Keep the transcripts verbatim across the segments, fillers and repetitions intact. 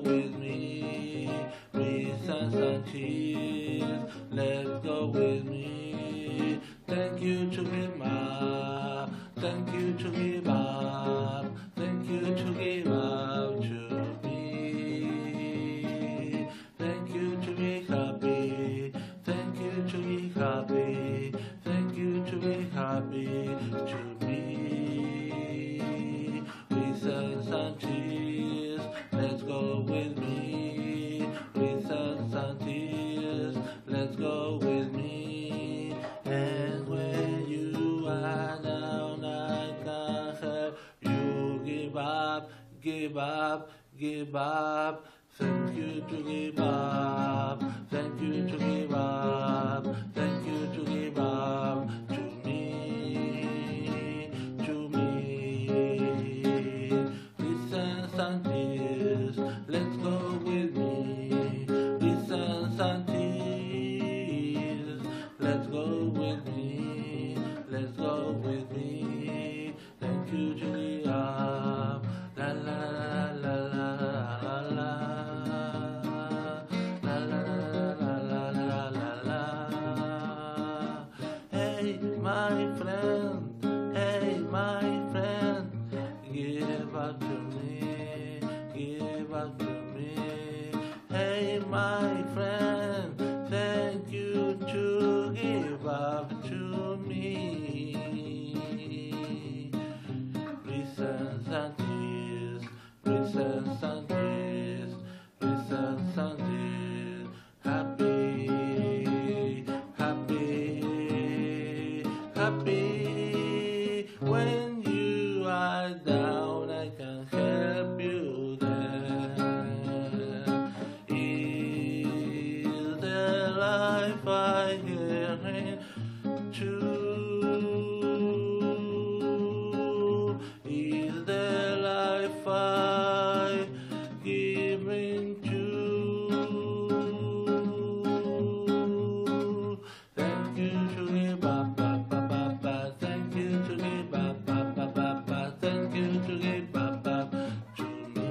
with me. Reasons and cheese, let's go with me. Thank you to give up, thank you to give up, thank you to give up to me. Thank you to be happy, thank you to be happy, thank you to be happy to me. Reasons and cheese, let's go with me. Reasons and cheese, let's go with me. And when you are down, I can't help you. Give up, give up, give up. Thank you to give up, thank you to give up, thank you to give up to me, to me. Listen and tears, let's go with me. Listen and tears, let's go with me, let's go with me. Thank you to give up, la la la la la la. My friend, hey my friend, give up to me, give up to me. Hey my friend, thank you to give up to me. Reasons and tears, reasons and tears, reasons and tears. Happy, happy, happy. When you are down, I can help you there. Is the life I hear to? Is the life I giving to? Thank you to give up, ba, ba, ba, ba. Thank you to give up, ba, ba, ba, ba. Thank you to give up, up to me.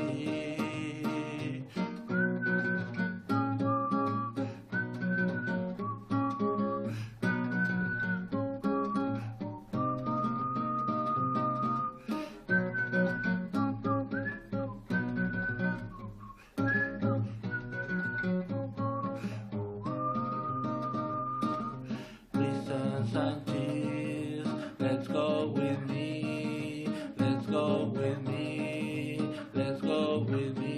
Reasons and tears, let's go with me, let's go with me, let's go with me.